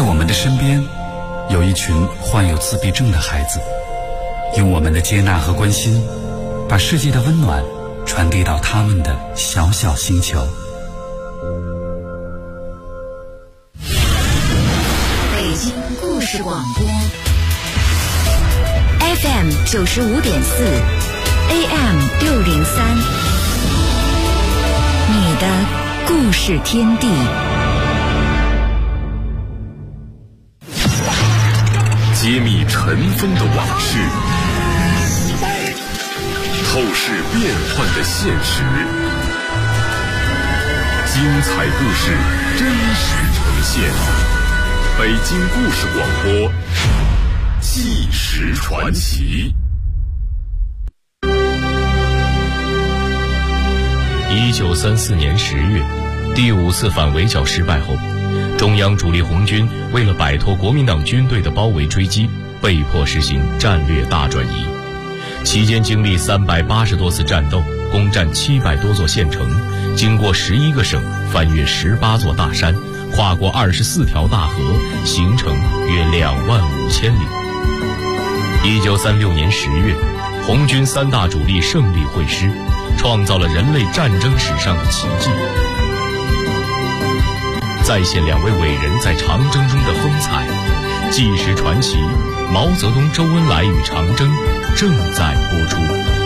在我们的身边，有一群患有自闭症的孩子，用我们的接纳和关心，把世界的温暖传递到他们的小小星球。 北京故事广播 FM 95.4 AM 603，你的故事天地。 揭秘尘封的往事，透视变幻的现实，精彩故事真实呈现。北京故事广播，纪实传奇。 1934年10月，第5次反围剿失败后，中央主力红军为了摆脱国民党军队的包围追击，被迫实行战略大转移。期间经历380多次战斗，攻占700多座县城，经过11个省，翻越18座大山，跨过24条大河，行程约25000里。1936年10月，红军3大主力胜利会师，创造了人类战争史上的奇迹。再现2位伟人在长征中的风采，纪实传奇，毛泽东、周恩来与长征正在播出。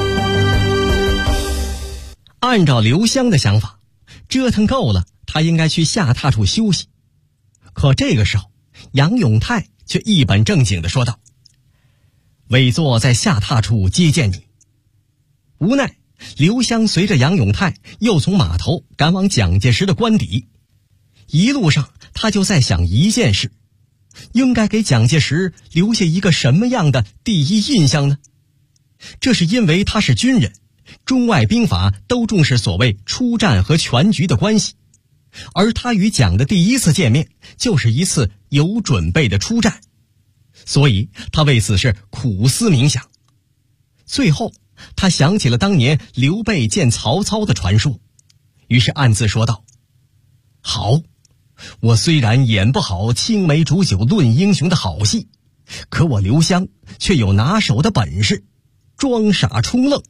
按照刘湘的想法，折腾够了，他应该去下榻处休息。可这个时候，杨永泰却一本正经地说道：“委座在下榻处接见你。”无奈，刘湘随着杨永泰又从码头赶往蒋介石的官邸。一路上，他就在想一件事：应该给蒋介石留下一个什么样的第一印象呢？这是因为他是军人，中外兵法都重视所谓出战和全局的关系，而他与蒋的第一次见面就是一次有准备的出战，所以他为此事苦思冥想。最后，他想起了当年刘备见曹操的传说，于是暗自说道：“好，我虽然演不好青梅煮酒论英雄的好戏，可我刘湘却有拿手的本事，装傻充愣。”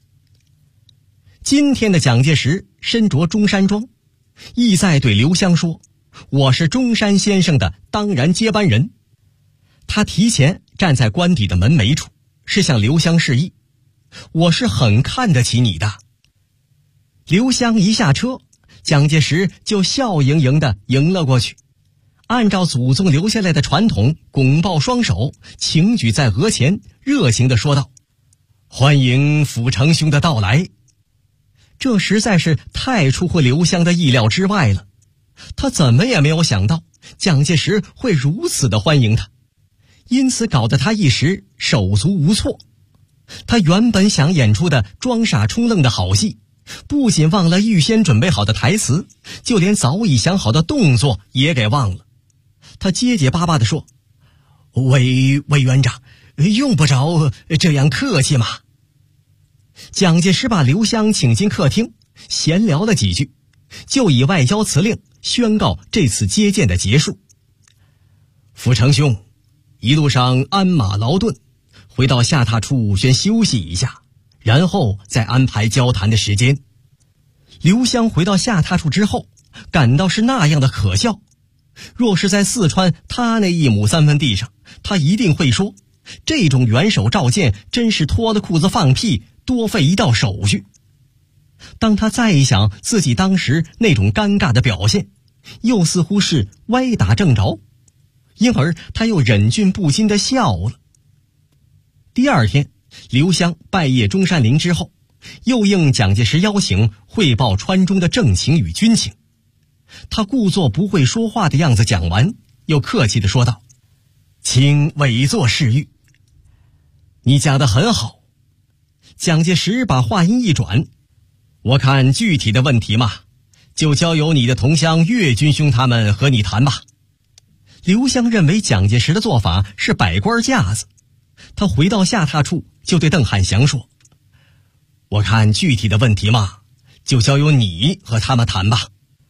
今天的蒋介石身着中山装，意在对刘湘说：“我是中山先生的当然接班人。”他提前站在官邸的门楣处，是向刘湘示意：“我是很看得起你的。”刘湘一下车，蒋介石就笑盈盈地迎了过去，按照祖宗留下来的传统，拱抱双手，轻举在额前，热情地说道：“欢迎辅成兄的到来。”这实在是太出乎刘湘的意料之外了，他怎么也没有想到蒋介石会如此的欢迎他，因此搞得他一时手足无措。他原本想演出的装傻充愣的好戏，不仅忘了预先准备好的台词，就连早已想好的动作也给忘了。他结结巴巴地说：“委员长，用不着这样客气嘛。”蒋介石把刘湘请进客厅，闲聊了几句，就以外交辞令宣告这次接见的结束。辅成兄，一路上鞍马劳顿，回到下榻处先休息一下，然后再安排交谈的时间。刘湘回到下榻处之后，感到是那样的可笑。若是在四川他那1亩3分地上，他一定会说，这种元首召见真是脱了裤子放屁，多费一道手续。当他再一想自己当时那种尴尬的表现，又似乎是歪打正着，因而他又忍俊不禁地笑了。第二天，刘湘拜谒中山陵之后，又应蒋介石邀请汇报川中的政情与军情。他故作不会说话的样子讲完，又客气地说道：“请委座示谕。”“你讲得很好。”蒋介石把话音一转：“我看具体的问题嘛，就交由你的同乡岳军兄他们和你谈吧。”刘湘认为蒋介石的做法是摆官架子，他回到下榻处就对邓汉祥说：“我看具体的问题嘛，就交由你和他们谈吧。”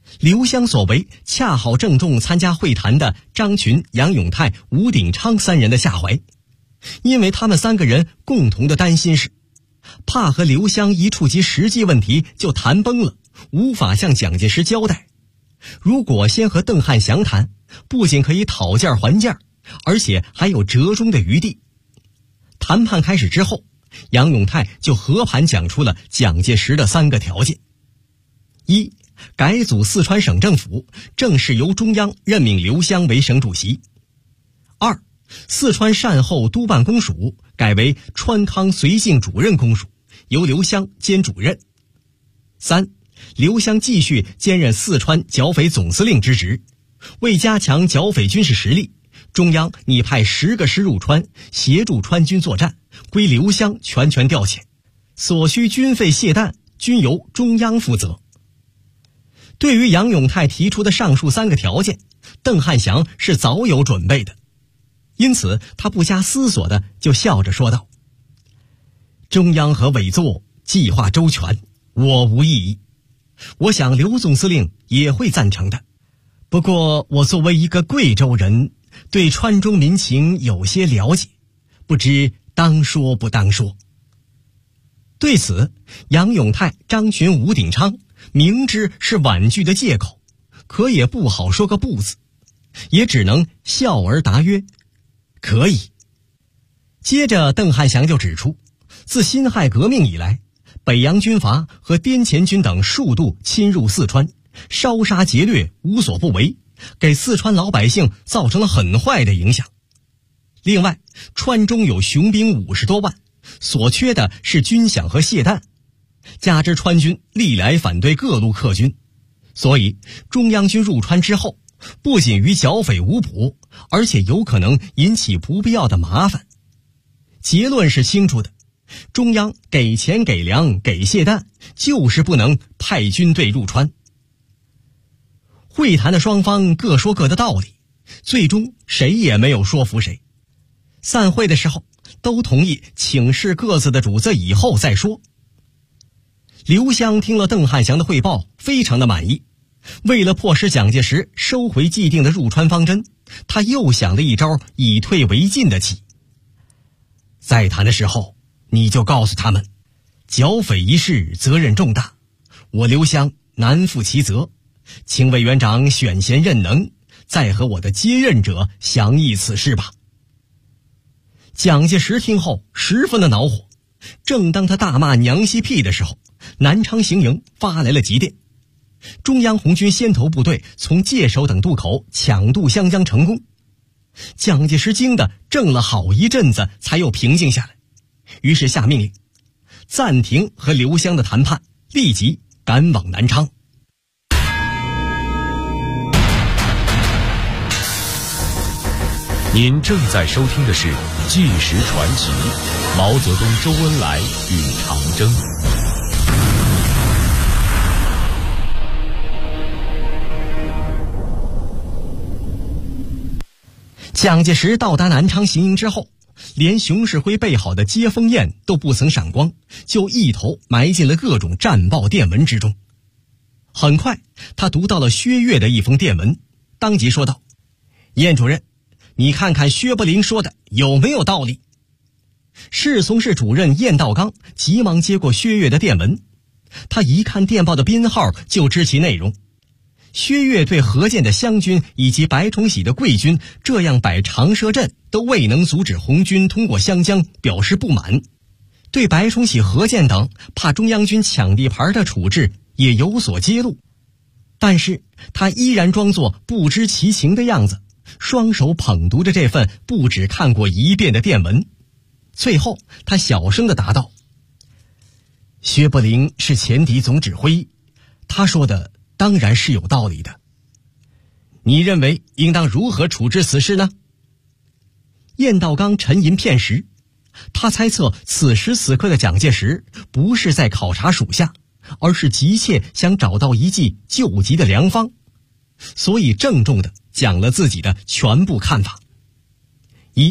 刘湘所为恰好正中参加会谈的张群、杨永泰、吴鼎昌三人的下怀，因为他们三个人共同的担心是，怕和刘湘一触及实际问题就谈崩了，无法向蒋介石交代。如果先和邓汉祥谈，不仅可以讨价还价，而且还有折中的余地。谈判开始之后，杨永泰就和盘讲出了蒋介石的3个条件：一、改组四川省政府，正式由中央任命刘湘为省主席；二、四川善后督办公署改为川康绥靖主任公署，由刘湘兼主任；三、刘湘继续兼任四川剿匪总司令之职，为加强剿匪军事实力，中央拟派10个师入川，协助川军作战，归刘湘全权调遣，所需军费械弹均由中央负责。对于杨永泰提出的上述3个条件，邓汉祥是早有准备的，因此他不加思索的就笑着说道：中央和委座计划周全，我无异议，我想刘总司令也会赞成的。不过我作为一个贵州人，对川中民情有些了解，不知当说不当说。对此，杨永泰、张群、吴鼎昌明知是婉拒的借口，可也不好说个不字，也只能笑而答曰：可以。接着邓汉祥就指出，自辛亥革命以来，北洋军阀和滇黔军等数度侵入四川，烧杀劫掠，无所不为，给四川老百姓造成了很坏的影响。另外，川中有雄兵50多万，所缺的是军饷和械弹，加之川军历来反对各路客军，所以中央军入川之后，不仅与剿匪无补，而且有可能引起不必要的麻烦。结论是清楚的，中央给钱给粮给械弹，就是不能派军队入川。会谈的双方各说各的道理，最终谁也没有说服谁。散会的时候，都同意请示各自的主子以后再说。刘湘听了邓汉祥的汇报，非常的满意。为了迫使蒋介石收回既定的入川方针，他又想了一招以退为进的计。再谈的时候，你就告诉他们，剿匪一事责任重大，我刘湘难负其责，请委员长选贤任能，再和我的接任者详议此事吧。蒋介石听后十分的恼火，正当他大骂娘西屁的时候，南昌行营发来了急电，中央红军先头部队从界首等渡口抢渡湘江成功。蒋介石惊得怔了好一阵子，才又平静下来，于是下命令暂停和刘湘的谈判，立即赶往南昌。 您正在收听的是《纪实传奇》，毛泽东、周恩来与长征。 蒋介石到达南昌行营之后，连熊式辉备好的接风宴都不曾闪光，就一头埋进了各种战报电文之中。很快，他读到了薛岳的一封电文，当即说道：燕主任，你看看薛伯林说的有没有道理？侍从室主任燕道刚急忙接过薛岳的电文，他一看电报的编号就知其内容。薛岳对何键的湘军以及白崇禧的桂军这样摆长蛇阵都未能阻止红军通过湘江表示不满，对白崇禧、何键等怕中央军抢地盘的处置也有所揭露，但是他依然装作不知其情的样子，双手捧读着这份不只看过一遍的电文。最后他小声地答道：薛伯林是前敌总指挥，他说的当然是有道理的。你认为应当如何处置此事呢？燕道刚沉吟片时，他猜测此时此刻的蒋介石不是在考察属下，而是急切想找到一剂救急的良方，所以郑重地讲了自己的全部看法。一，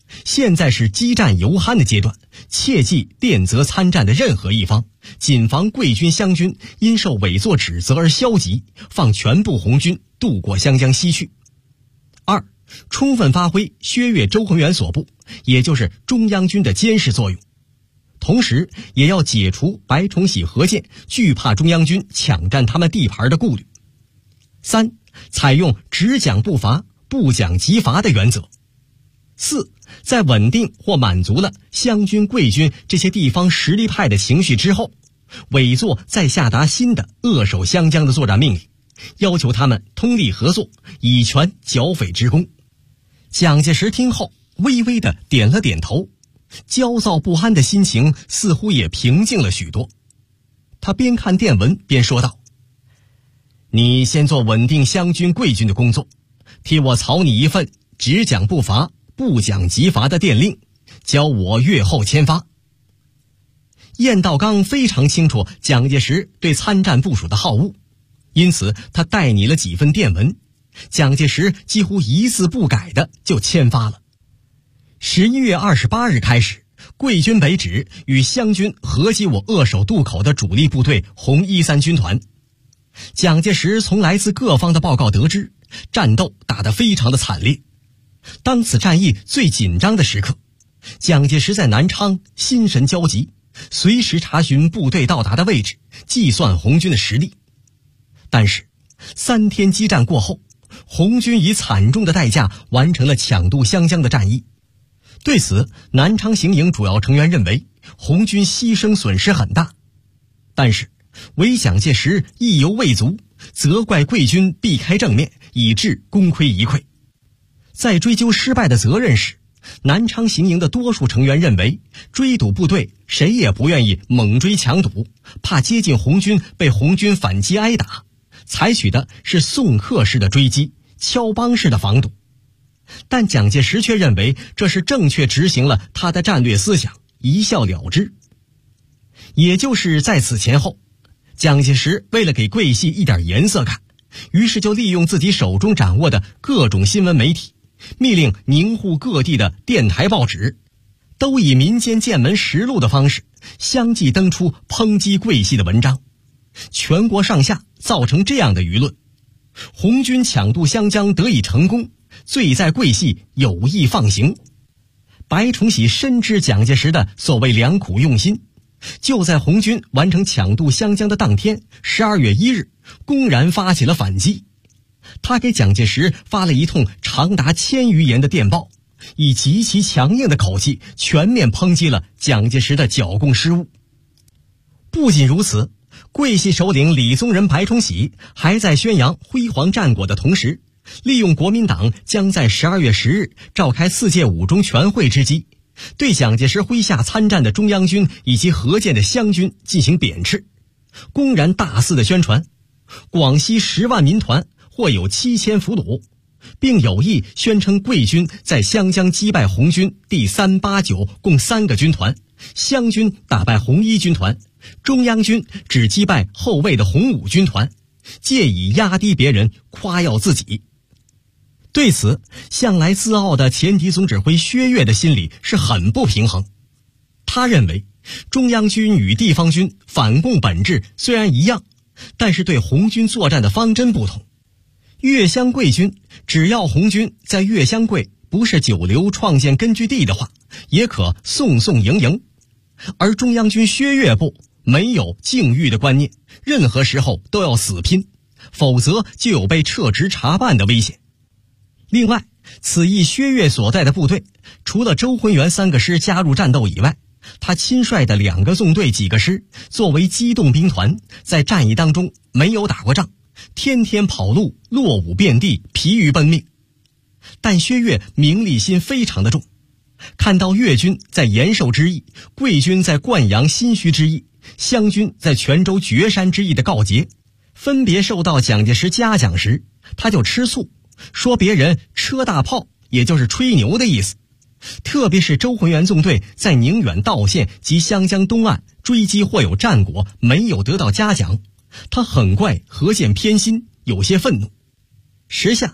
现在是激战犹酣的阶段，切忌电责参战的任何一方，谨防贵军湘军因受伪作指责而消极，放全部红军渡过湘江西去。2. 充分发挥薛岳、周浑元所部，也就是中央军的监视作用，同时也要解除白崇禧、何键惧怕中央军抢占他们地盘的顾虑。3. 采用只讲不罚，不讲即罚的原则。4. 在稳定或满足了湘军、贵军这些地方实力派的情绪之后，委座再下达新的扼守湘江的作战命令，要求他们通力合作，以全剿匪之功。蒋介石听后微微地点了点头，焦躁不安的心情似乎也平静了许多。他边看电文边说道：你先做稳定湘军、贵军的工作，替我草拟一份只讲不罚，不讲即罚的电令，交我阅后签发。晏道刚非常清楚蒋介石对参战部署的好恶，因此他代拟了几份电文，蒋介石几乎一字不改的就签发了。11月28日开始，贵军北指与湘军合击我扼守渡口的主力部队红13军团。蒋介石从来自各方的报告得知，战斗打得非常的惨烈。当此战役最紧张的时刻，蒋介石在南昌心神焦急，随时查询部队到达的位置，计算红军的实力。但是3天激战过后，红军以惨重的代价完成了抢渡湘江的战役。对此，南昌行营主要成员认为红军牺牲损失很大，但是唯蒋介石意犹未足，责怪贵军避开正面，以致功亏一篑。在追究失败的责任时，南昌行营的多数成员认为，追堵部队谁也不愿意猛追强堵，怕接近红军被红军反击挨打，采取的是送客式的追击，敲帮式的防堵。但蒋介石却认为这是正确执行了他的战略思想，一笑了之。也就是在此前后，蒋介石为了给桂系一点颜色看，于是就利用自己手中掌握的各种新闻媒体，密令宁沪各地的电台报纸都以民间见闻实录的方式相继登出抨击桂系的文章，全国上下造成这样的舆论：红军抢渡湘江得以成功，罪在桂系有意放行。白崇禧深知蒋介石的所谓良苦用心，就在红军完成抢渡湘江的当天，12月1日，公然发起了反击。他给蒋介石发了一通长达1000余言的电报，以极其强硬的口气全面抨击了蒋介石的剿共失误。不仅如此，桂系首领李宗仁、白崇禧还在宣扬辉煌战果的同时，利用国民党将在12月10日召开4届五中全会之机，对蒋介石麾下参战的中央军以及何键的湘军进行贬斥，公然大肆的宣传广西10万民团或有7000俘虏，并有意宣称桂军在湘江击败红军第3、8、9共3个军团，湘军打败红1军团，中央军只击败后卫的红5军团，借以压低别人，夸耀自己。对此，向来自傲的前敌总指挥薛岳的心里是很不平衡。他认为中央军与地方军反共本质虽然一样，但是对红军作战的方针不同。粤湘桂军只要红军在粤湘桂不是久留创建根据地的话，也可送送迎迎，而中央军薛岳部没有境遇的观念，任何时候都要死拼，否则就有被撤职查办的危险。另外，此役薛岳所在的部队除了周浑元3个师加入战斗以外，他亲率的2个纵队几个师作为机动兵团，在战役当中没有打过仗，天天跑路，落伍遍地，疲于奔命。但薛岳名利心非常的重，看到粤军在延寿之役，桂军在灌阳新圩之役，湘军在泉州绝山之役的告捷，分别受到蒋介石嘉奖时，他就吃醋，说别人车大炮，也就是吹牛的意思。特别是周浑元纵队在宁远道县及湘江东岸追击或有战果，没有得到嘉奖，他很怪何键偏心，有些愤怒。时下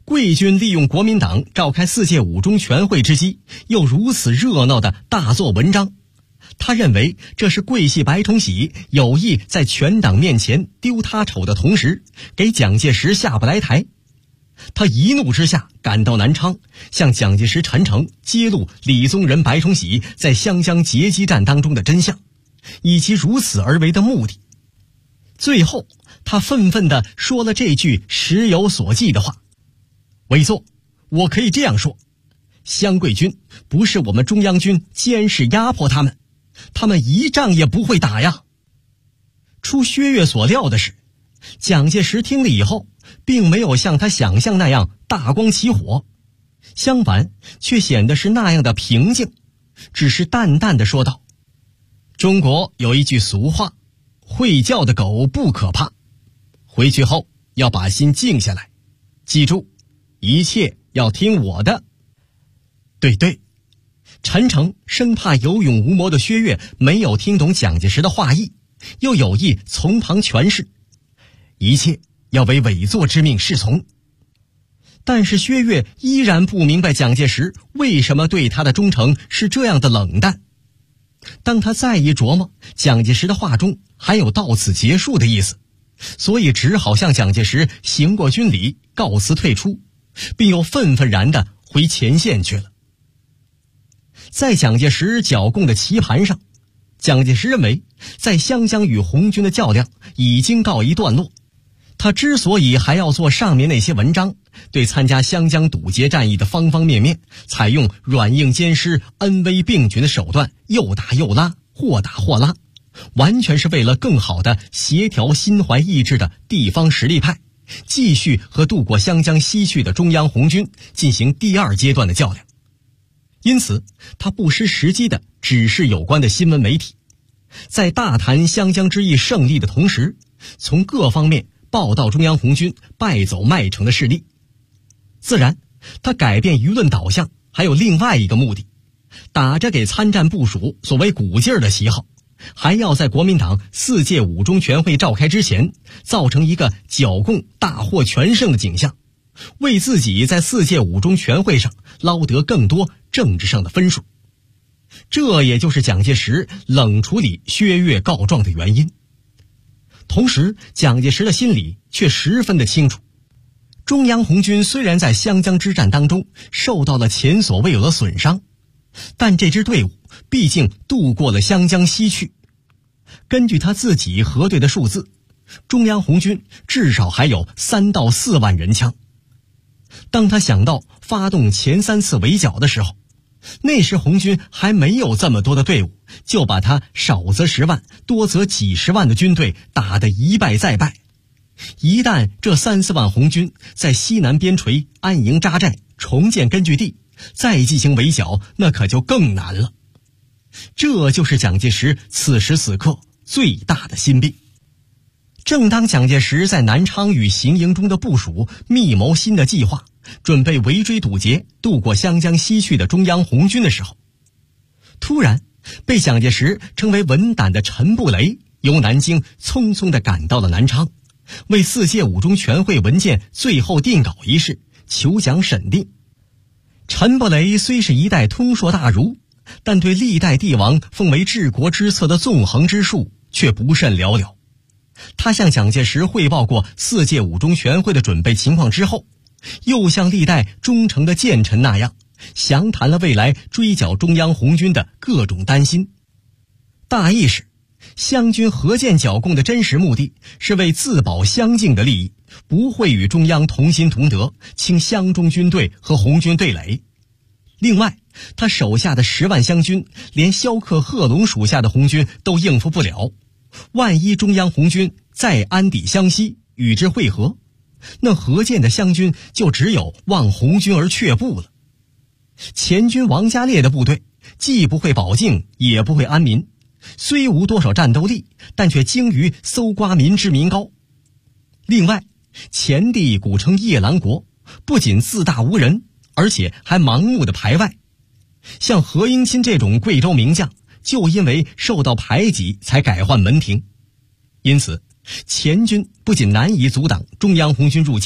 贵军利用国民党召开4届5中全会之机，又如此热闹的大做文章。他认为这是贵系白崇禧有意在全党面前丢他丑的同时，给蒋介石下不来台。他一怒之下赶到南昌，向蒋介石陈诚揭露李宗仁、白崇禧在湘江截击战当中的真相，以及如此而为的目的。最后他愤愤地说了这句时有所记的话：委座，我可以这样说，湘桂军不是我们中央军监视压迫他们，他们一仗也不会打呀。出薛岳所料的是，蒋介石听了以后并没有像他想象那样大光起火，相反却显得是那样的平静，只是淡淡地说道：中国有一句俗话，会叫的狗不可怕，回去后要把心静下来，记住一切要听我的。对，陈诚生怕有勇无谋的薛岳没有听懂蒋介石的话意，又有意从旁诠释，一切要为委座之命是从。但是薛岳依然不明白蒋介石为什么对他的忠诚是这样的冷淡。当他再一琢磨，蒋介石的话中还有到此结束的意思，所以只好向蒋介石行过军礼，告辞退出，并又愤愤然地回前线去了。在蒋介石剿共的棋盘上，蒋介石认为在湘江与红军的较量已经告一段落，他之所以还要做上面那些文章，对参加湘江堵截战役的方方面面采用软硬兼施、恩威并举的手段，又打又拉，或打或拉，完全是为了更好地协调心怀意志的地方实力派，继续和渡过湘江西去的中央红军进行第2阶段的较量。因此他不失时机地指示有关的新闻媒体，在大谈湘江之役胜利的同时，从各方面报道中央红军败走麦城的事例。自然他改变舆论导向还有另外一个目的，打着给参战部署所谓鼓劲儿的旗号，还要在国民党4届5中全会召开之前造成一个剿共大获全胜的景象，为自己在4届5中全会上捞得更多政治上的分数。这也就是蒋介石冷处理薛岳告状的原因。同时蒋介石的心里却十分的清楚，中央红军虽然在湘江之战当中受到了前所未有的损伤，但这支队伍毕竟渡过了湘江西去。根据他自己核对的数字，中央红军至少还有3到4万人枪。当他想到发动前3次围剿的时候，那时红军还没有这么多的队伍，就把他少则10万多则几十万的军队打得一败再败。一旦这3、4万红军在西南边陲安营扎寨，重建根据地，再进行围剿，那可就更难了。这就是蒋介石此时此刻最大的心病。正当蒋介石在南昌与行营中的部署密谋新的计划，准备围追堵截渡过湘江西去的中央红军的时候，突然被蒋介石称为文胆的陈布雷由南京匆匆地赶到了南昌，为4届5中全会文件最后定稿一事求蒋审定。陈布雷虽是一代通硕大儒，但对历代帝王奉为治国之策的纵横之术却不甚了了。他向蒋介石汇报过4届5中全会的准备情况之后，又像历代忠诚的谏臣那样，详谈了未来追剿中央红军的各种担心。大意是，湘军合建剿共的真实目的是为自保湘境的利益，不会与中央同心同德，倾湘中军队和红军对垒。另外，他手下的10万湘军连萧克、贺龙属下的红军都应付不了，万一中央红军再安抵湘西与之会合，那合建的湘军就只有望红军而却步了。前军王家烈的部队既不会保境，也不会安民，虽无多少战斗力，但却精于搜刮民脂民膏。另外，前帝古称夜郎国，不仅自大无人，而且还盲目的排外。像何应钦这种贵州名将，就因为受到排挤才改换门庭。因此前军不仅难以阻挡中央红军入前，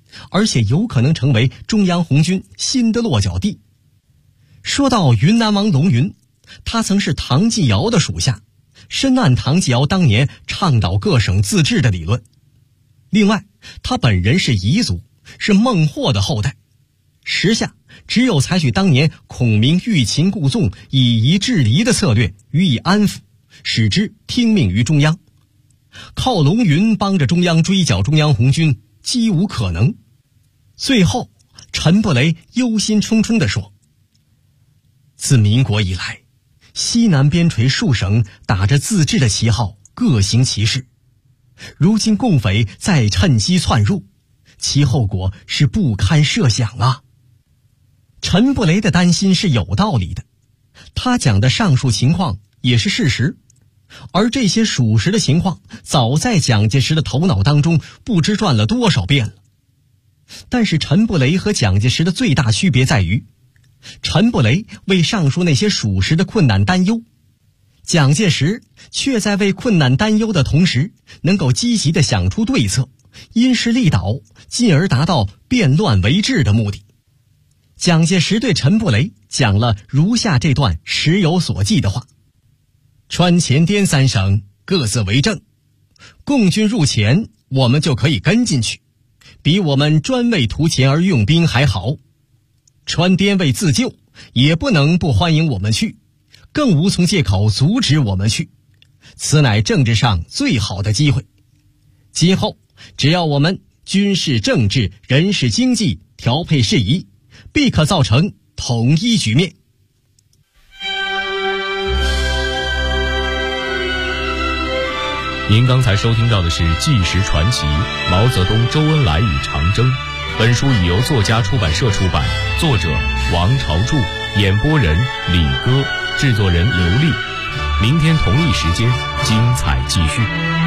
而且有可能成为中央红军新的落脚地。说到云南王龙云，他曾是唐继尧的属下，深谙唐继尧当年倡导各省自治的理论。另外，他本人是彝族，是孟获的后代。时下只有采取当年孔明欲擒故纵、以夷制夷的策略予以安抚，使之听命于中央。靠龙云帮着中央追剿中央红军，几无可能。最后，陈布雷忧心忡忡地说：自民国以来，西南边陲数省打着自治的旗号，各行其事。如今共匪再趁机窜入，其后果是不堪设想啊！陈布雷的担心是有道理的，他讲的上述情况也是事实，而这些属实的情况早在蒋介石的头脑当中不知转了多少遍了。但是陈布雷和蒋介石的最大区别在于，陈布雷为上述那些属实的困难担忧，蒋介石却在为困难担忧的同时，能够积极地想出对策，因势利导，进而达到变乱为治的目的。蒋介石对陈布雷讲了如下这段时有所记的话：川黔滇三省各自为政，共军入黔，我们就可以跟进去，比我们专为图钱而用兵还好。川滇为自救，也不能不欢迎我们去，更无从借口阻止我们去，此乃政治上最好的机会。今后只要我们军事政治人事经济调配适宜，必可造成统一局面。 您刚才收听到的是《纪实传奇：毛泽东、周恩来与长征》。本书已由作家出版社出版，作者王朝柱，演播人李歌，制作人刘丽。明天同一时间，精彩继续。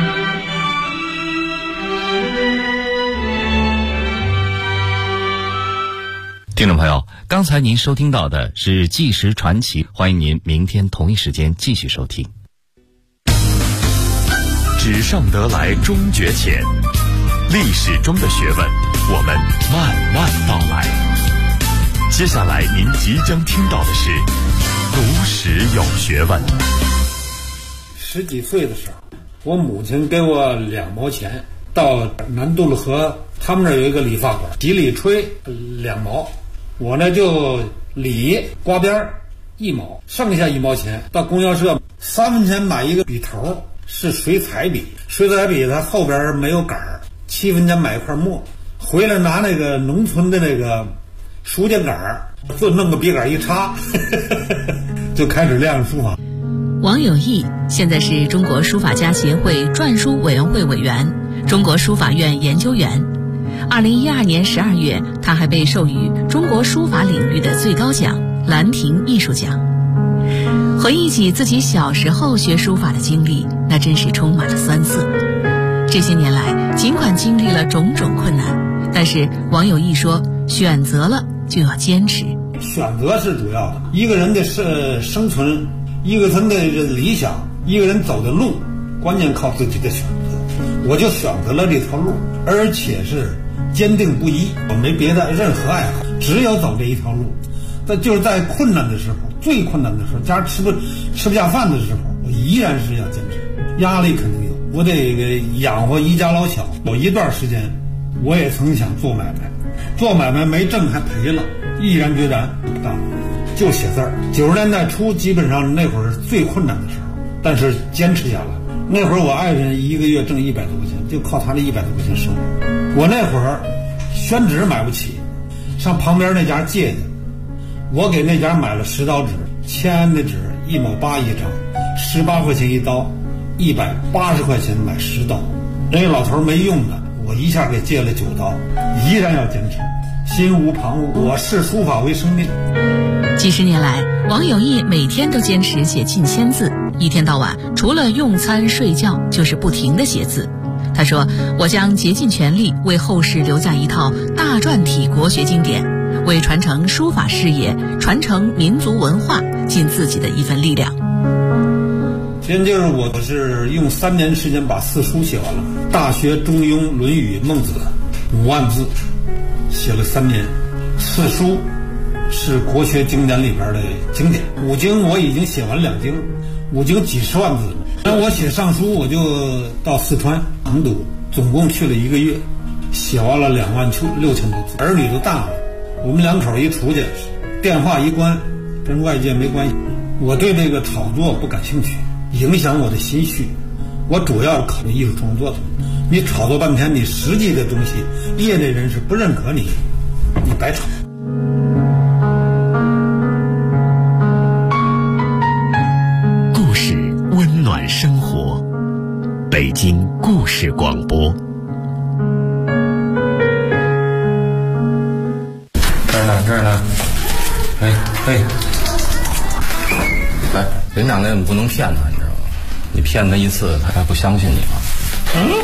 听众朋友，刚才您收听到的是《纪实传奇》，欢迎您明天同一时间继续收听。 纸上得来终觉浅，历史中的学问，我们慢慢道来。接下来您即将听到的是读史有学问。 10几岁的时候，我母亲给我2毛钱，到南渡了河，他们那儿有一个理发馆，洗理吹2毛，我呢就理刮边1毛，剩下1毛钱到供销社3分钱买一个笔头，是水彩笔，水彩笔它后边没有杆儿，7分钱买一块墨，回来拿那个农村的那个书架杆儿，就弄个笔杆一插就开始练书法。 王有义现在是中国书法家协会篆书委员会委员，中国书法院研究员。2012年12月，他还被授予中国书法领域的最高奖兰亭艺术奖。回忆起自己小时候学书法的经历，那真是充满了酸涩。这些年来，尽管经历了种种困难，但是王有义说，选择了就要坚持。 选择是主要的，一个人的生存，一个人的理想，一个人走的路，关键靠自己的选择。我就选择了这条路，而且是坚定不移，我没别的任何爱好，只有走这一条路。但就是在困难的时候，最困难的时候，家吃不下饭的时候，我依然是要坚持。压力肯定有，我得养活一家老小。有一段时间，我也曾想做买卖，做买卖没挣还赔了，毅然决然就写字儿。90年代初，基本上那会儿最困难的时候，但是坚持下来。那会儿我爱人1个月挣100多块钱，就靠他那100多块钱生活。我那会儿宣纸买不起，上旁边那家借去，我给那家买了10刀纸，签的纸1毛8一张，18块钱一刀，180块钱买10刀。那个老头没用的，我一下给借了9刀，依然要坚持，心无旁骛。我视书法为生命。 几十年来，王有义每天都坚持写近1000字，一天到晚除了用餐睡觉就是不停地写字。他说，我将竭尽全力为后世留下一套大篆体国学经典，为传承书法事业、传承民族文化尽自己的一份力量。 现就是我是用3年时间把4书写完了，《大学》《中庸》《论语》《孟子》5万字， 写了3年，四书是国学经典里边的经典，5经我已经写完2经，5经几十万字。那我写上书，我就到四川成都，总共去了1个月，写完了26000多字。儿女都大了，我们2口一出去，电话一关，跟外界没关系。我对这个炒作不感兴趣，影响我的心绪。我主要考虑艺术创作的。你炒作半天，你实际的东西，业内人士不认可你，你白炒。 故事温暖生活，北京故事广播。 这儿呢，哎，人长那不能骗他，你知道吗？你骗他一次，他还不相信你吗？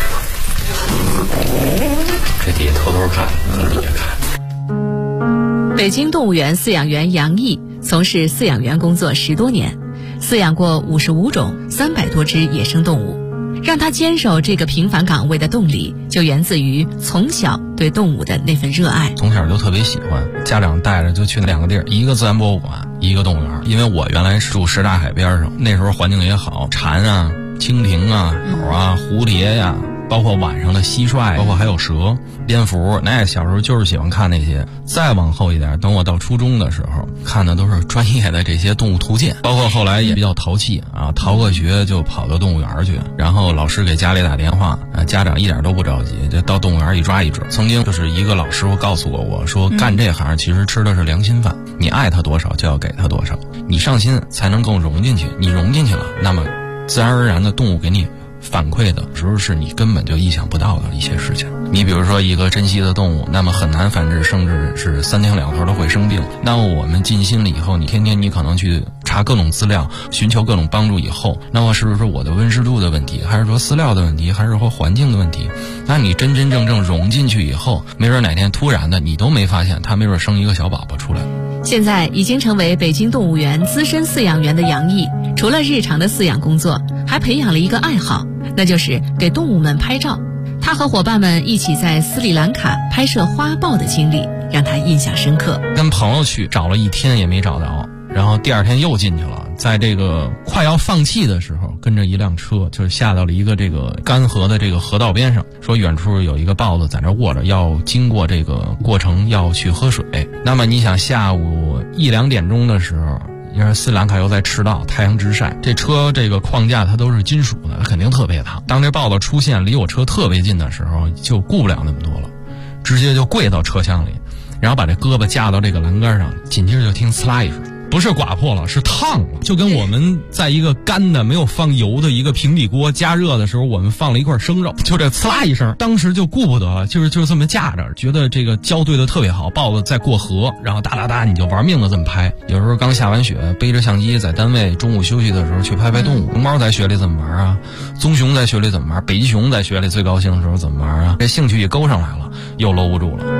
这底下偷偷看，底下看。 北京动物园饲养员杨毅从事饲养员工作10多年，饲养过55种300多只野生动物。让他坚守这个平凡岗位的动力，就源自于从小对动物的那份热爱。 从小就特别喜欢，家长带着就去2个地儿，一个自然博物馆，一个动物园。因为我原来是住什刹海边上，那时候环境也好，蝉啊、蜻蜓啊、鸟啊、蝴蝶呀，包括晚上的蟋蟀，包括还有蛇、蝙蝠，那小时候就是喜欢看那些。再往后一点，等我到初中的时候，看的都是专业的这些动物图鉴，包括后来也比较淘气啊，逃个学就跑到动物园去，然后老师给家里打电话，家长一点都不着急，就到动物园一抓一准。曾经就是一个老师傅告诉过我说，干这行其实吃的是良心饭，你爱他多少就要给他多少，你上心才能更融进去，你融进去了，那么自然而然的动物给你反馈的时候是你根本就意想不到的一些事情。你比如说一个珍稀的动物，那么很难繁殖，甚至是3天2头都会生病。那么我们尽心了以后，你天天你可能去查各种资料，寻求各种帮助以后，那么是不是我的温湿度的问题，还是说饲料的问题，还是说环境的问题？那你真真正正融进去以后，没准哪天突然的你都没发现，它没准生一个小宝宝出来。 现在已经成为北京动物园资深饲养员的杨毅，除了日常的饲养工作，还培养了一个爱好，那就是给动物们拍照。他和伙伴们一起在斯里兰卡拍摄花豹的经历，让他印象深刻。 跟朋友去找了1天也没找着，然后第2天又进去了，在这个快要放弃的时候，跟着一辆车就下到了一个这个干河的这个河道边上，说远处有一个豹子在那卧着，要经过这个过程要去喝水。那么你想下午1、2点钟的时候，因为斯里兰卡又在赤道，太阳直晒，这车这个框架它都是金属的，肯定特别烫。当这豹子出现离我车特别近的时候，就顾不了那么多了，直接就跪到车厢里，然后把这胳膊架到这个栏杆上，紧接着就听呲啦一声，不是刮破了，是烫了，就跟我们在一个干的没有放油的一个平底锅加热的时候，我们放了一块生肉，就这呲啦一声，当时就顾不得了，就是这么架着，觉得这个胶对的特别好，豹子在过河，然后哒哒哒你就玩命的这么拍。有时候刚下完雪，背着相机在单位中午休息的时候去拍拍动物。熊猫在雪里怎么玩啊？棕熊在雪里怎么玩？北极熊在雪里最高兴的时候怎么玩啊？这兴趣也勾上来了，又搂不住了。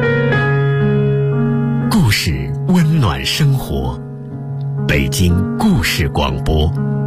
故事温暖生活，北京故事广播。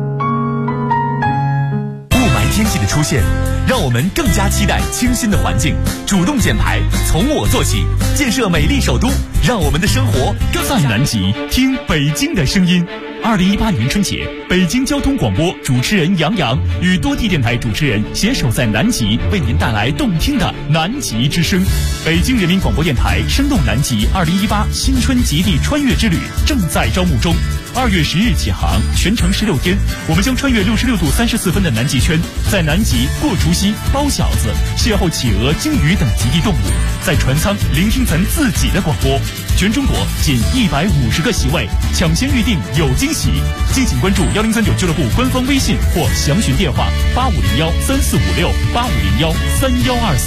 雾霾天气的出现，让我们更加期待清新的环境。主动减排，从我做起，建设美丽首都，让我们的生活更在南极，听北京的声音。2018年春节，北京交通广播主持人杨洋与多地电台主持人携手在南极，为您带来动听的南极之声。北京人民广播电台声动南极2018新春极地穿越之旅正在招募中，2月10日起航，全程16天，我们将穿越66度34分的南极圈，在南极过除夕、包饺子，邂逅企鹅、鲸鱼等极地动物，在船舱聆听咱自己的广播。全中国仅150个席位，抢先预定有惊喜。敬请关注1039俱乐部官方微信或详询电话8501345685013124。